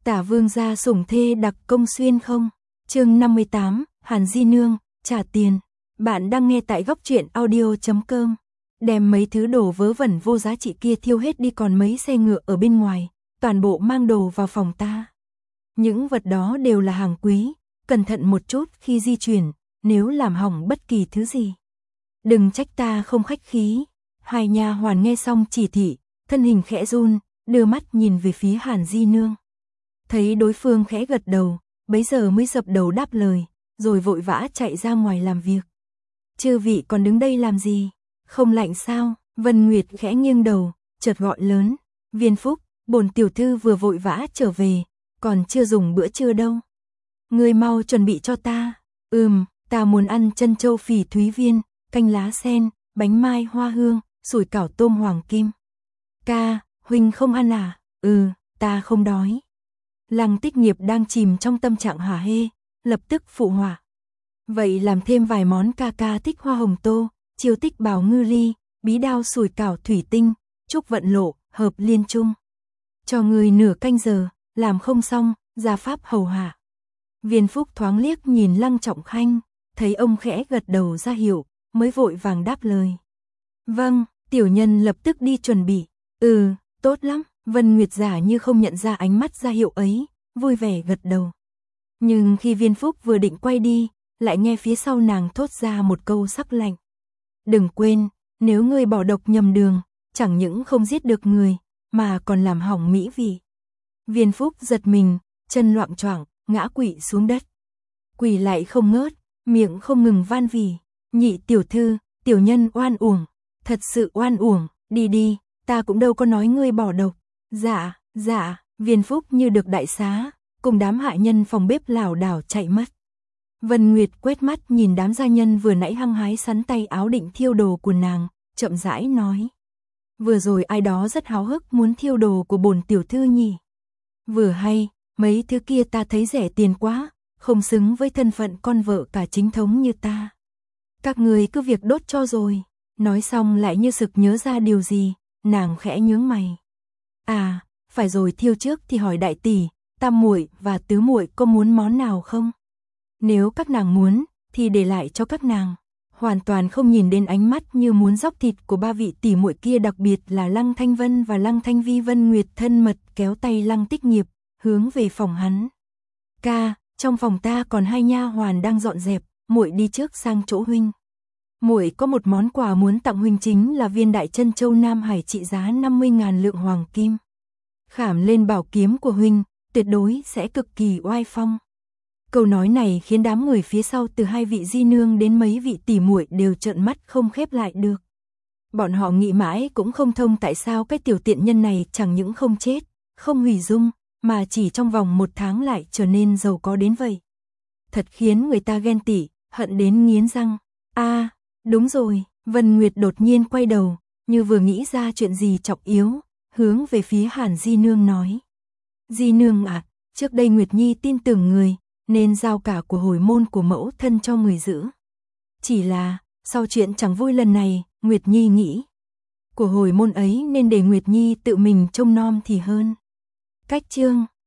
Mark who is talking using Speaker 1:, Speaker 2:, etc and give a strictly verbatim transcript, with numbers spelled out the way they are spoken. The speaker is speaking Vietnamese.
Speaker 1: Tả vương gia sủng thê đặc công xuyên không? Chương năm mươi tám, Hàn Di Nương, trả tiền. Bạn đang nghe tại góc truyện audio chấm com. Đem mấy thứ đồ vớ vẩn vô giá trị kia thiêu hết đi, còn mấy xe ngựa ở bên ngoài, toàn bộ mang đồ vào phòng ta. Những vật đó đều là hàng quý, cẩn thận một chút khi di chuyển, nếu làm hỏng bất kỳ thứ gì. Đừng trách ta không khách khí. Hai nha hoàn nghe xong chỉ thị, thân hình khẽ run, đưa mắt nhìn về phía Hàn Di Nương. Thấy đối phương khẽ gật đầu, bấy giờ mới dập đầu đáp lời, rồi vội vã chạy ra ngoài làm việc. Chư vị còn đứng đây làm gì? Không lạnh sao? Vân Nguyệt khẽ nghiêng đầu, chợt gọi lớn. Viên Phúc, bổn tiểu thư vừa vội vã trở về, còn chưa dùng bữa trưa đâu. Ngươi mau chuẩn bị cho ta. Ừm, ta muốn ăn chân châu phỉ thúy viên, canh lá sen, bánh mai hoa hương, sủi cảo tôm hoàng kim. Ca, huynh không ăn à? Ừ, ta không đói. Lăng Tích Nghiệp đang chìm trong tâm trạng hả hê, lập tức phụ họa. Vậy làm thêm vài món, ca ca thích hoa hồng tô, chiêu tích bào ngư ly, bí đao sủi cảo thủy tinh, trúc vận lộ, hợp liên trung. Cho người nửa canh giờ, làm không xong, ra pháp hầu hạ. Viên Phúc thoáng liếc nhìn Lăng Trọng Khanh, thấy ông khẽ gật đầu ra hiệu, mới vội vàng đáp lời. Vâng, tiểu nhân lập tức đi chuẩn bị. Ừ, tốt lắm. Vân Nguyệt giả như không nhận ra ánh mắt ra hiệu ấy, vui vẻ gật đầu. Nhưng khi Viên Phúc vừa định quay đi, lại nghe phía sau nàng thốt ra một câu sắc lạnh. Đừng quên, nếu ngươi bỏ độc nhầm đường, chẳng những không giết được người, mà còn làm hỏng mỹ vị. Viên Phúc giật mình, chân loạng choạng, ngã quỵ xuống đất. Quỳ lại không ngớt, miệng không ngừng van vỉ. Nhị tiểu thư, tiểu nhân oan uổng, thật sự oan uổng, đi đi, ta cũng đâu có nói ngươi bỏ độc. Dạ, dạ, Viên Phúc như được đại xá, cùng đám hạ nhân phòng bếp lảo đảo chạy mất. Vân Nguyệt quét mắt nhìn đám gia nhân vừa nãy hăng hái sắn tay áo định thiêu đồ của nàng, chậm rãi nói. Vừa rồi ai đó rất háo hức muốn thiêu đồ của bổn tiểu thư nhỉ. Vừa hay, mấy thứ kia ta thấy rẻ tiền quá, không xứng với thân phận con vợ cả chính thống như ta. Các người cứ việc đốt cho rồi. Nói xong lại như sực nhớ ra điều gì, nàng khẽ nhướng mày. À, phải rồi, thiêu trước thì hỏi đại tỷ, tam muội và tứ muội có muốn món nào không? Nếu các nàng muốn, thì để lại cho các nàng. Hoàn toàn không nhìn đến ánh mắt như muốn dóc thịt của ba vị tỷ muội kia, đặc biệt là Lăng Thanh Vân và Lăng Thanh Vi. Vân Nguyệt thân mật kéo tay Lăng Tích Nghiệp, hướng về phòng hắn. Ca, trong phòng ta còn hai nha hoàn đang dọn dẹp, muội đi trước sang chỗ huynh. Muội có một món quà muốn tặng huynh, chính là viên đại chân châu Nam Hải trị giá năm mươi ngàn lượng hoàng kim. Khảm lên bảo kiếm của huynh, tuyệt đối sẽ cực kỳ oai phong. Câu nói này khiến đám người phía sau từ hai vị di nương đến mấy vị tỷ muội đều trợn mắt không khép lại được. Bọn họ nghĩ mãi cũng không thông tại sao cái tiểu tiện nhân này chẳng những không chết, không hủy dung, mà chỉ trong vòng một tháng lại trở nên giàu có đến vậy. Thật khiến người ta ghen tị, hận đến nghiến răng. A, à, đúng rồi, Vân Nguyệt đột nhiên quay đầu, như vừa nghĩ ra chuyện gì trọng yếu, hướng về phía Hàn Di Nương nói. Di Nương ạ, à, trước đây Nguyệt Nhi tin tưởng người, nên giao cả của hồi môn của mẫu thân cho người giữ. Chỉ là, sau chuyện chẳng vui lần này, Nguyệt Nhi nghĩ, của hồi môn ấy nên để Nguyệt Nhi tự mình trông nom thì hơn. Cách chương